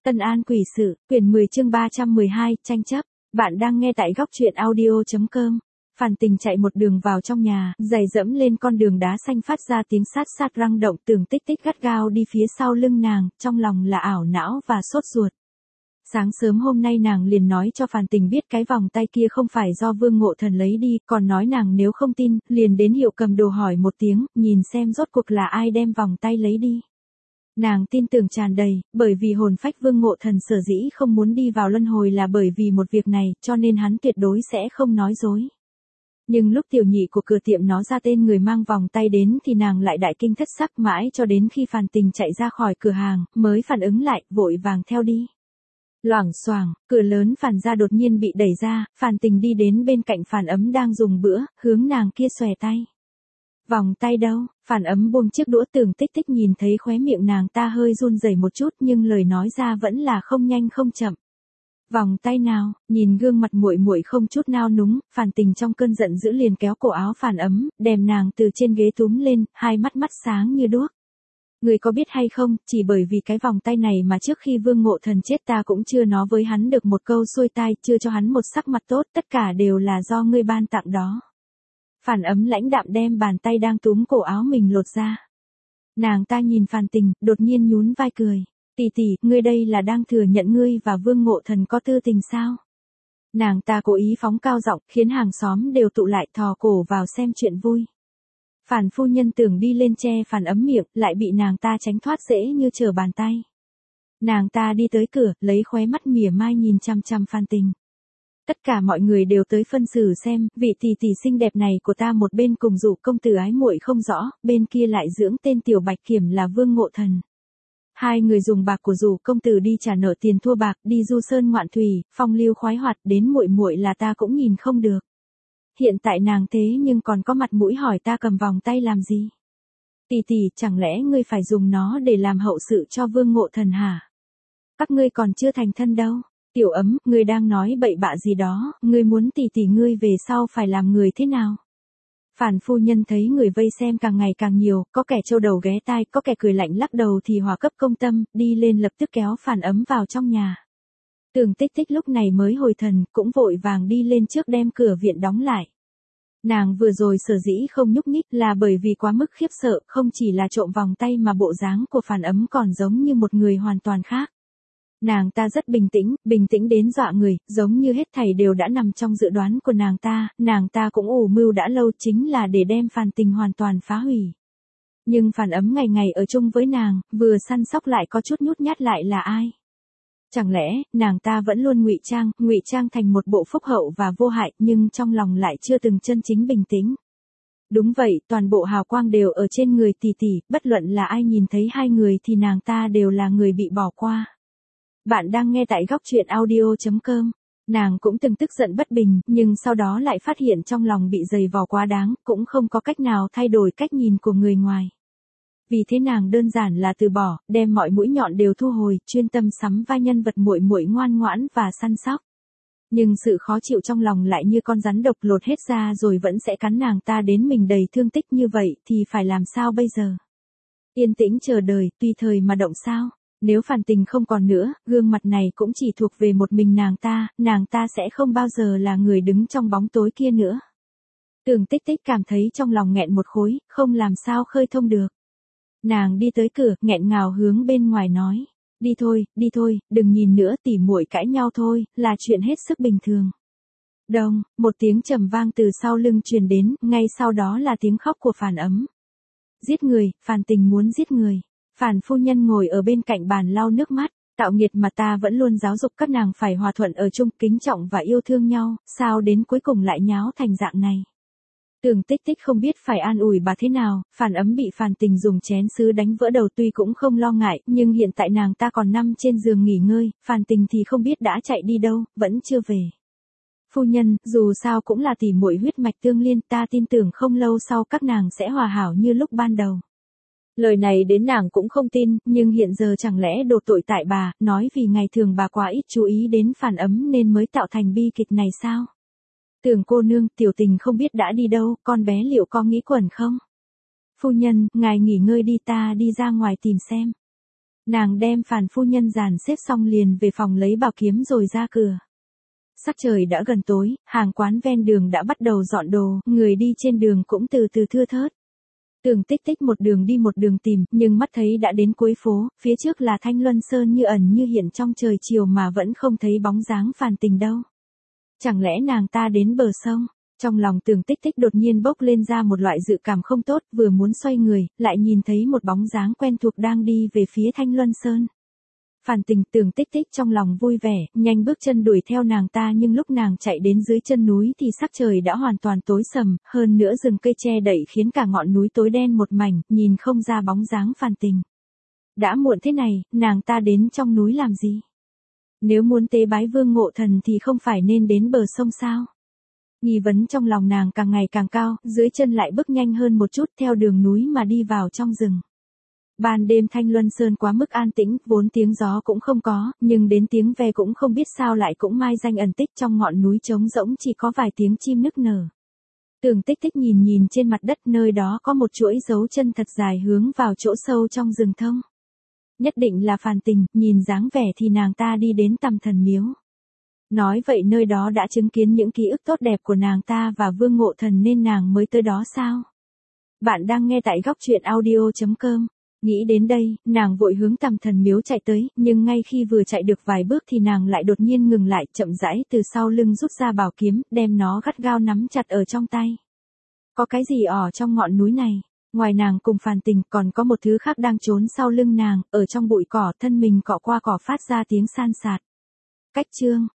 Tân An quỷ sự, quyển 10 chương 312, tranh chấp. Bạn đang nghe tại góc truyện audio.com. Phàn Tình chạy một đường vào trong nhà, giày dẫm lên con đường đá xanh phát ra tiếng sát sát răng động, Tưởng Tích Tích gắt gao đi phía sau lưng nàng, trong lòng là ảo não và sốt ruột. Sáng sớm hôm nay nàng liền nói cho Phàn Tình biết cái vòng tay kia không phải do Vương Ngộ Thần lấy đi, còn nói nàng nếu không tin, liền đến hiệu cầm đồ hỏi một tiếng, nhìn xem rốt cuộc là ai đem vòng tay lấy đi. Nàng tin tưởng tràn đầy, bởi vì hồn phách Vương Ngộ Thần sở dĩ không muốn đi vào luân hồi là bởi vì một việc này, cho nên hắn tuyệt đối sẽ không nói dối. Nhưng lúc tiểu nhị của cửa tiệm nó ra tên người mang vòng tay đến thì nàng lại đại kinh thất sắc, mãi cho đến khi Phàn Tình chạy ra khỏi cửa hàng, mới phản ứng lại, vội vàng theo đi. Loảng xoảng, cửa lớn Phàn gia đột nhiên bị đẩy ra, Phàn Tình đi đến bên cạnh Phàn Ấm đang dùng bữa, hướng nàng kia xòe tay. Vòng tay đâu? Phàn Ấm buông chiếc đũa, Tưởng Tích Tích nhìn thấy khóe miệng nàng ta hơi run rẩy một chút, nhưng lời nói ra vẫn là không nhanh không chậm. Vòng tay nào? Nhìn gương mặt muội muội không chút nao núng, Phàn Tình trong cơn giận dữ liền kéo cổ áo Phàn Ấm, đem nàng từ trên ghế túm lên, hai mắt sáng như đuốc. Người có biết hay không, chỉ bởi vì cái vòng tay này mà trước khi Vương Ngộ Thần chết ta cũng chưa nói với hắn được một câu xuôi tai, chưa cho hắn một sắc mặt tốt, tất cả đều là do ngươi ban tặng đó. Phàn Ấm lãnh đạm đem bàn tay đang túm cổ áo mình lột ra. Nàng ta nhìn Phàn Tình, đột nhiên nhún vai cười. Tỷ tỷ, ngươi đây là đang thừa nhận ngươi và Vương Ngộ Thần có tư tình sao? Nàng ta cố ý phóng cao giọng, khiến hàng xóm đều tụ lại thò cổ vào xem chuyện vui. Phàn phu nhân tưởng đi lên che Phàn Ấm miệng, lại bị nàng ta tránh thoát dễ như trở bàn tay. Nàng ta đi tới cửa, lấy khóe mắt mỉa mai nhìn chăm chăm Phàn Tình. Tất cả mọi người đều tới phân xử xem, vị tỷ tỷ xinh đẹp này của ta một bên cùng dụ công tử ái muội không rõ, bên kia lại dưỡng tên tiểu bạch kiểm là Vương Ngộ Thần. Hai người dùng bạc của dụ công tử đi trả nợ tiền thua bạc, đi du sơn ngoạn thủy, phong lưu khoái hoạt, đến muội muội là ta cũng nhìn không được. Hiện tại nàng thế nhưng còn có mặt mũi hỏi ta cầm vòng tay làm gì? Tỷ tỷ, chẳng lẽ ngươi phải dùng nó để làm hậu sự cho Vương Ngộ Thần hả? Các ngươi còn chưa thành thân đâu. Tiểu Ấm, ngươi đang nói bậy bạ gì đó, ngươi muốn tỷ tỷ ngươi về sau phải làm người thế nào? Phàn phu nhân thấy người vây xem càng ngày càng nhiều, có kẻ trâu đầu ghé tai, có kẻ cười lạnh lắc đầu thì hòa cấp công tâm, đi lên lập tức kéo Phàn Ấm vào trong nhà. Tưởng Tích Tích lúc này mới hồi thần, cũng vội vàng đi lên trước đem cửa viện đóng lại. Nàng vừa rồi sở dĩ không nhúc nhích là bởi vì quá mức khiếp sợ, không chỉ là trộm vòng tay mà bộ dáng của Phàn Ấm còn giống như một người hoàn toàn khác. Nàng ta rất bình tĩnh đến dọa người, giống như hết thảy đều đã nằm trong dự đoán của nàng ta cũng ủ mưu đã lâu, chính là để đem Phàn Tình hoàn toàn phá hủy. Nhưng Phàn Ấm ngày ngày ở chung với nàng, vừa săn sóc lại có chút nhút nhát lại là ai? Chẳng lẽ, nàng ta vẫn luôn ngụy trang thành một bộ phúc hậu và vô hại, nhưng trong lòng lại chưa từng chân chính bình tĩnh. Đúng vậy, toàn bộ hào quang đều ở trên người tỷ tỷ, bất luận là ai nhìn thấy hai người thì nàng ta đều là người bị bỏ qua. Bạn đang nghe tại góc truyện audio.com. Nàng cũng từng tức giận bất bình, nhưng sau đó lại phát hiện trong lòng bị dày vò quá đáng, cũng không có cách nào thay đổi cách nhìn của người ngoài. Vì thế nàng đơn giản là từ bỏ, đem mọi mũi nhọn đều thu hồi, chuyên tâm sắm vai nhân vật muội muội ngoan ngoãn và săn sóc. Nhưng sự khó chịu trong lòng lại như con rắn độc lột hết ra rồi vẫn sẽ cắn nàng ta đến mình đầy thương tích như vậy thì phải làm sao bây giờ? Yên tĩnh chờ đợi, tùy thời mà động sao? Nếu Phàn Tình không còn nữa, gương mặt này cũng chỉ thuộc về một mình nàng ta sẽ không bao giờ là người đứng trong bóng tối kia nữa. Tưởng Tích Tích cảm thấy trong lòng nghẹn một khối, không làm sao khơi thông được. Nàng đi tới cửa, nghẹn ngào hướng bên ngoài nói, đi thôi, đừng nhìn nữa, tỉ muội cãi nhau thôi, là chuyện hết sức bình thường. Đông, một tiếng trầm vang từ sau lưng truyền đến, ngay sau đó là tiếng khóc của Phàn Ấm. Giết người, Phàn Tình muốn giết người. Phàn phu nhân ngồi ở bên cạnh bàn lau nước mắt, tạo nghiệt mà ta vẫn luôn giáo dục các nàng phải hòa thuận ở chung, kính trọng và yêu thương nhau, sao đến cuối cùng lại nháo thành dạng này. Tưởng Tích Tích không biết phải an ủi bà thế nào, Phàn Ấm bị Phàn Tình dùng chén sứ đánh vỡ đầu tuy cũng không lo ngại, nhưng hiện tại nàng ta còn nằm trên giường nghỉ ngơi, Phàn Tình thì không biết đã chạy đi đâu, vẫn chưa về. Phu nhân, dù sao cũng là tỷ muội huyết mạch tương liên, ta tin tưởng không lâu sau các nàng sẽ hòa hảo như lúc ban đầu. Lời này đến nàng cũng không tin, nhưng hiện giờ chẳng lẽ đổ tội tại bà, nói vì ngày thường bà quá ít chú ý đến Phàn Ấm nên mới tạo thành bi kịch này sao? Tưởng cô nương, tiểu Tình không biết đã đi đâu, con bé liệu có nghĩ quẩn không? Phu nhân, ngài nghỉ ngơi đi, ta đi ra ngoài tìm xem. Nàng đem Phàn phu nhân dàn xếp xong liền về phòng lấy bảo kiếm rồi ra cửa. Sắc trời đã gần tối, hàng quán ven đường đã bắt đầu dọn đồ, người đi trên đường cũng từ từ thưa thớt. Tưởng Tích Tích một đường đi một đường tìm, nhưng mắt thấy đã đến cuối phố, phía trước là Thanh Luân Sơn như ẩn như hiện trong trời chiều mà vẫn không thấy bóng dáng Phàn Tình đâu. Chẳng lẽ nàng ta đến bờ sông? Trong lòng Tưởng Tích Tích đột nhiên bốc lên ra một loại dự cảm không tốt, vừa muốn xoay người, lại nhìn thấy một bóng dáng quen thuộc đang đi về phía Thanh Luân Sơn. Phàn Tình, Tưởng Tích Tích trong lòng vui vẻ, nhanh bước chân đuổi theo nàng ta, nhưng lúc nàng chạy đến dưới chân núi thì sắc trời đã hoàn toàn tối sầm, hơn nữa rừng cây che đậy khiến cả ngọn núi tối đen một mảnh, nhìn không ra bóng dáng Phàn Tình. Đã muộn thế này, nàng ta đến trong núi làm gì? Nếu muốn tế bái Vương Ngộ Thần thì không phải nên đến bờ sông sao? Nghi vấn trong lòng nàng càng ngày càng cao, dưới chân lại bước nhanh hơn một chút theo đường núi mà đi vào trong rừng. Ban đêm Thanh Luân Sơn quá mức an tĩnh, vốn tiếng gió cũng không có, nhưng đến tiếng ve cũng không biết sao lại cũng mai danh ẩn tích, trong ngọn núi trống rỗng chỉ có vài tiếng chim nức nở. Tưởng Tích Tích nhìn trên mặt đất, nơi đó có một chuỗi dấu chân thật dài hướng vào chỗ sâu trong rừng thông. Nhất định là Phàn Tình, nhìn dáng vẻ thì nàng ta đi đến Tầm Thần Miếu. Nói vậy nơi đó đã chứng kiến những ký ức tốt đẹp của nàng ta và Vương Ngộ Thần nên nàng mới tới đó sao? Bạn đang nghe tại góc truyện audio.com. Nghĩ đến đây, nàng vội hướng Tầm Thần Miếu chạy tới, nhưng ngay khi vừa chạy được vài bước thì nàng lại đột nhiên ngừng lại, chậm rãi từ sau lưng rút ra bảo kiếm, đem nó gắt gao nắm chặt ở trong tay. Có cái gì ở trong ngọn núi này? Ngoài nàng cùng Phàn Tình còn có một thứ khác đang trốn sau lưng nàng, ở trong bụi cỏ, thân mình cọ qua cỏ phát ra tiếng san sạt. Cách chương